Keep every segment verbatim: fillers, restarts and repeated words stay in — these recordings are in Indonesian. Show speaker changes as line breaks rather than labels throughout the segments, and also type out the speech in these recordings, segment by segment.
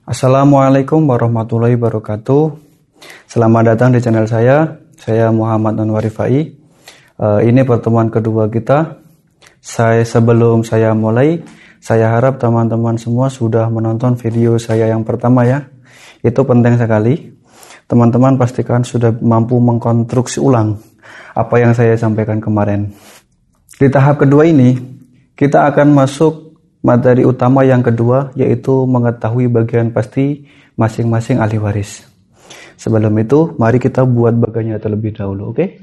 Assalamualaikum warahmatullahi wabarakatuh. Selamat datang di channel saya. Saya Muhammad Anwar Rifai. Uh, ini pertemuan kedua kita. Saya sebelum saya mulai, saya harap teman-teman semua sudah menonton video saya yang pertama ya. Itu penting sekali. Teman-teman pastikan sudah mampu mengkonstruksi ulang apa yang saya sampaikan kemarin. Di tahap kedua ini, kita akan masuk materi utama yang kedua, yaitu mengetahui bagian pasti masing-masing ahli waris. Sebelum itu, mari kita buat bagiannya terlebih dahulu, oke? Okay?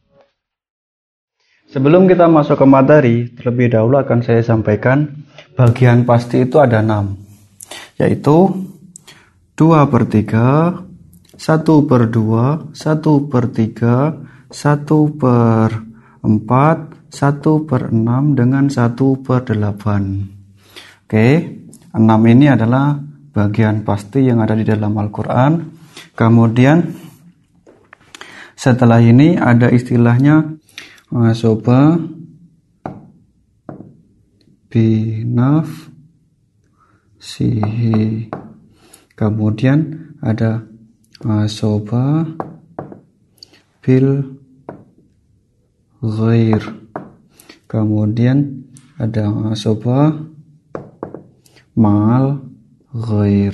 Sebelum kita masuk ke materi, terlebih dahulu akan saya sampaikan bagian pasti itu ada enam, yaitu dua per tiga, satu per dua, satu per tiga, satu per empat, satu per enam, dengan satu per delapan. Oke, enam ini adalah bagian pasti yang ada di dalam Al-Quran. Kemudian setelah ini ada istilahnya asoba binaf sihi. Kemudian ada asoba bil ghair. Kemudian ada asoba mal ghair.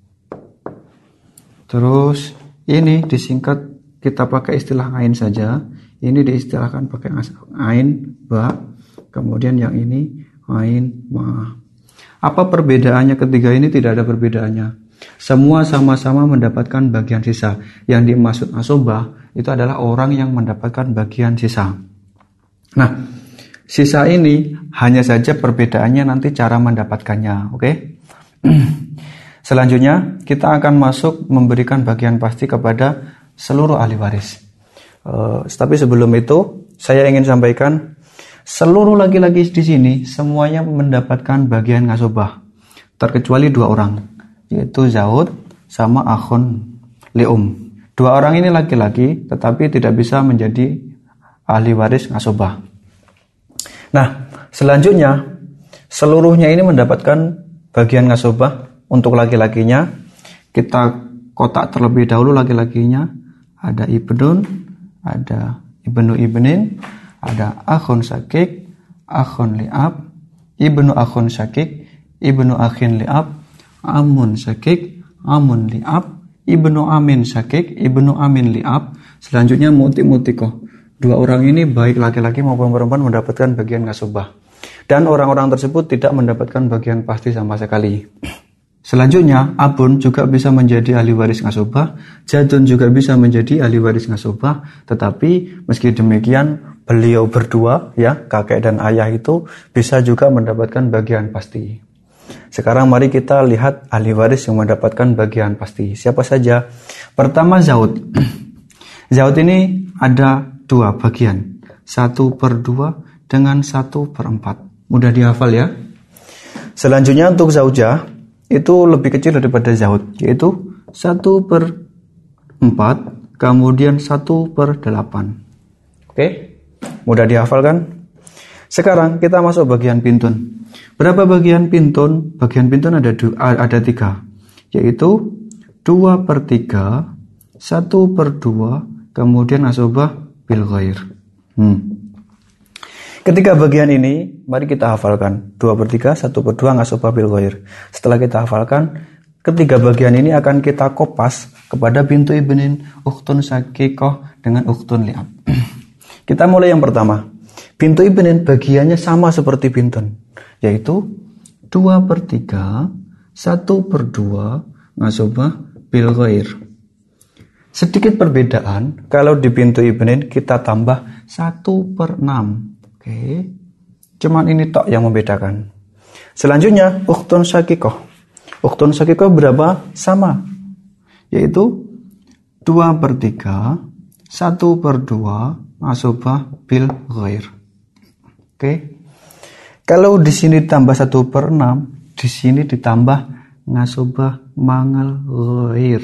Terus ini disingkat, kita pakai istilah ain saja. Ini diistilahkan pakai ain ba. Kemudian yang ini ain ma. Apa perbedaannya ketiga ini? Tidak ada perbedaannya. Semua sama-sama mendapatkan bagian sisa. Yang dimaksud asobah itu adalah orang yang mendapatkan bagian sisa. Nah, sisa ini hanya saja perbedaannya nanti cara mendapatkannya, oke? Okay? Selanjutnya kita akan masuk memberikan bagian pasti kepada seluruh ahli waris. Uh, tapi sebelum itu saya ingin sampaikan seluruh laki-laki di sini semuanya mendapatkan bagian ngasobah, terkecuali dua orang, yaitu Zaud sama akhun lium. Dua orang ini laki-laki, tetapi tidak bisa menjadi ahli waris ngasobah. Nah, selanjutnya seluruhnya ini mendapatkan bagian ngasobah. Untuk laki-lakinya kita kotak terlebih dahulu. Laki-lakinya ada ibnun, ada ibnu ibnin, ada akhun syakik, akhun li'ab, ibnu akhun syakik, ibnu akhin li'ab, amun syakik, amun li'ab, ibnu amin syakik, ibnu amin li'ab. Selanjutnya muti-mutikoh. Dua orang ini baik laki-laki maupun perempuan mendapatkan bagian ngasobah. Dan orang-orang tersebut tidak mendapatkan bagian pasti sama sekali. Selanjutnya, abun juga bisa menjadi ahli waris ngasobah, jadun juga bisa menjadi ahli waris ngasobah, tetapi meski demikian beliau berdua, ya kakek dan ayah itu bisa juga mendapatkan bagian pasti. Sekarang mari kita lihat ahli waris yang mendapatkan bagian pasti. Siapa saja? Pertama Zaud. Zaud ini ada dua bagian, satu per dua dengan satu per empat. Mudah dihafal ya. Selanjutnya untuk Zaujah itu lebih kecil daripada Zaud, yaitu satu per empat, kemudian satu per delapan. Oke, mudah dihafal kan? Sekarang kita masuk bagian pintun. Berapa bagian pintun? Bagian pintun ada du- ada tiga, yaitu dua per tiga, satu per dua, kemudian asobah bil ghair. Hmm. Ketiga bagian ini, mari kita hafalkan. dua per tiga, satu per dua, ngasobah bil ghair. Setelah kita hafalkan, ketiga bagian ini akan kita kopas kepada bintu ibnin, ukhtun syakikoh, dengan ukhtun li'ab. Kita mulai yang pertama. Bintu ibnin bagiannya sama seperti bintun, yaitu dua per tiga, satu per dua, ngasobah bil ghair. Sedikit perbedaan, kalau di bintu ibnin kita tambah satu per enam. Oke, cuman ini tok yang membedakan. Selanjutnya, ukhtun syakikoh. Ukhtun syakikoh berapa? Sama, yaitu dua per tiga, satu per dua, asobah bil ghair. Oke, kalau di sini ditambah satu per enam, di sini ditambah ngasobah mangal ghair.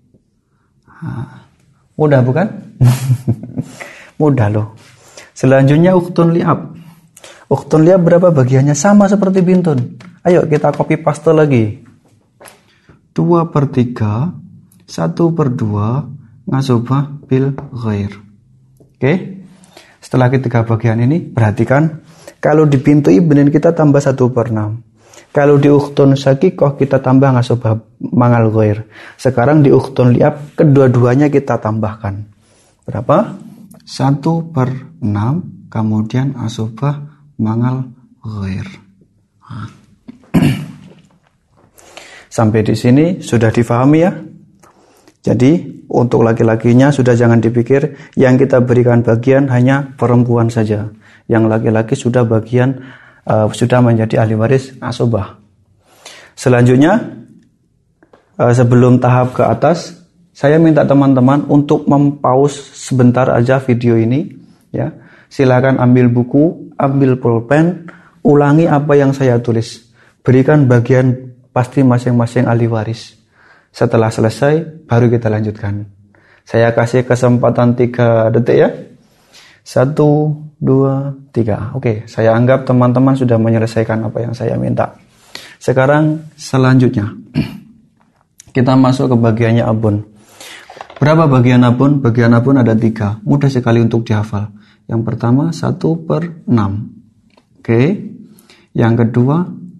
Nah, mudah bukan? Mudah loh. Selanjutnya ukhtun li'ab. Ukhtun li'ab berapa bagiannya? Sama seperti bintun. Ayo kita copy paste lagi. dua per tiga, satu per dua, ngasobah bil ghair. Oke. Setelah ketiga bagian ini, perhatikan. Kalau di pintu ibnin kita tambah satu per enam. Kalau di ukhtun syakikoh kita tambah ngasobah mangal ghair. Sekarang di ukhtun liab, kedua-duanya kita tambahkan. Berapa? satu per enam, kemudian asobah mangal ghair. Sampai di sini sudah difahami ya? Jadi untuk laki-lakinya sudah jangan dipikir yang kita berikan bagian hanya perempuan saja. Yang laki-laki sudah bagian uh, sudah menjadi ahli waris asobah. Selanjutnya uh, sebelum tahap ke atas, saya minta teman-teman untuk mempause sebentar aja video ini ya. Silakan ambil buku, ambil pulpen, ulangi apa yang saya tulis. Berikan bagian pasti masing-masing ahli waris. Setelah selesai, baru kita lanjutkan. Saya kasih kesempatan tiga detik ya. Satu, dua, tiga. Oke, saya anggap teman-teman sudah menyelesaikan apa yang saya minta. Sekarang selanjutnya, kita masuk ke bagiannya abun. Berapa bagian abun? Bagian abun ada tiga. Mudah sekali untuk dihafal. Yang pertama, satu per enam. Oke. Yang kedua,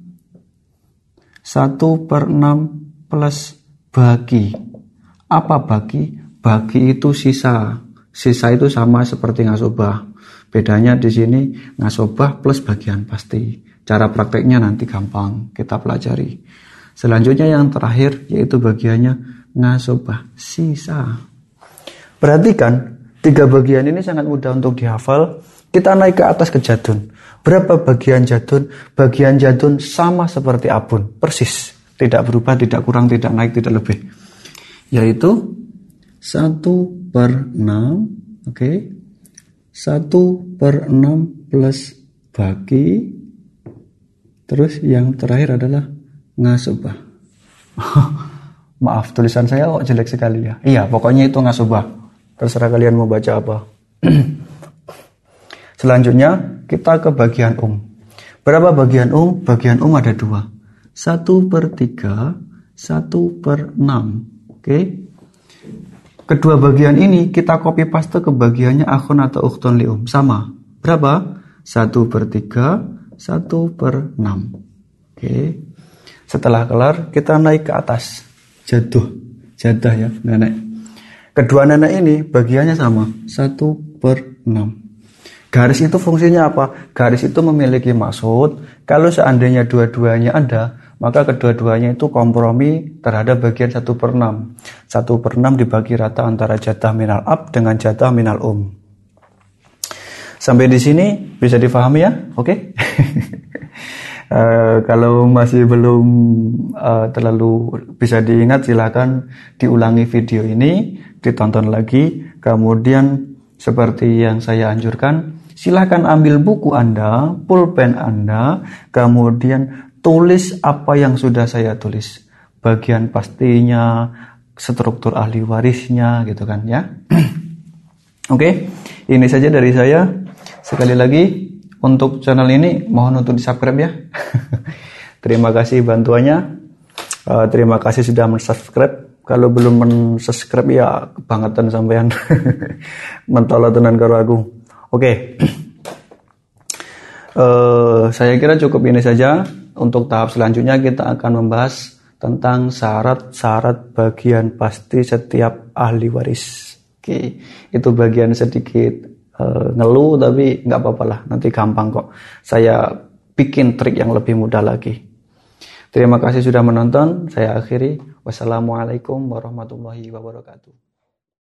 satu per enam plus bagi. Apa bagi? Bagi itu sisa. Sisa itu sama seperti ngasobah. Bedanya di sini ngasobah plus bagian pasti. Cara prakteknya nanti gampang kita pelajari. Selanjutnya yang terakhir yaitu bagiannya ngasobah sisa. Perhatikan, tiga bagian ini sangat mudah untuk dihafal. Kita naik ke atas ke jadun. Berapa bagian jadun? Bagian jadun sama seperti abun, persis. Tidak berubah, tidak kurang, tidak naik, tidak lebih. Yaitu satu per enam, oke. Okay. satu per enam plus bagi. Terus yang terakhir adalah ngasobah. Maaf, tulisan saya kok jelek sekali ya. Iya, pokoknya itu ngasobah. Terserah kalian mau baca apa. Selanjutnya kita ke bagian um. Berapa bagian um? Bagian um ada dua. Satu per tiga, satu per enam. Oke. Kedua bagian ini kita copy paste ke bagiannya akhun atau ukhtun li um. Sama. Berapa? Satu per tiga, satu per enam. Oke. Setelah kelar kita naik ke atas. Jaduh. Jadah ya nenek. Kedua nenek ini bagiannya sama. Satu per enam. Garis itu fungsinya apa? Garis itu memiliki maksud. Kalau seandainya dua-duanya ada, maka kedua-duanya itu kompromi terhadap bagian satu per enam. satu per enam dibagi rata antara jatah minal ab dengan jatah minal um. Sampai di sini bisa difahami ya? Oke? Okay? uh, kalau masih belum uh, terlalu bisa diingat, silakan diulangi video ini, ditonton lagi, kemudian seperti yang saya anjurkan, silakan ambil buku Anda, pulpen Anda, kemudian tulis apa yang sudah saya tulis. Bagian pastinya, struktur ahli warisnya gitu kan ya. Oke, okay, ini saja dari saya. Sekali lagi untuk channel ini mohon untuk di-subscribe ya. Terima kasih bantuannya. Uh, terima kasih sudah men-subscribe. Kalau belum men-subscribe ya kebangetan sampean. Mentolo tenan karo aku. Oke, okay. uh, saya kira cukup ini saja. Untuk tahap selanjutnya kita akan membahas tentang syarat-syarat bagian pasti setiap ahli waris. Oke, okay. Itu bagian sedikit uh, ngeluh tapi nggak apa-apa lah. Nanti gampang kok. Saya bikin trik yang lebih mudah lagi. Terima kasih sudah menonton. Saya akhiri. Wassalamualaikum warahmatullahi wabarakatuh.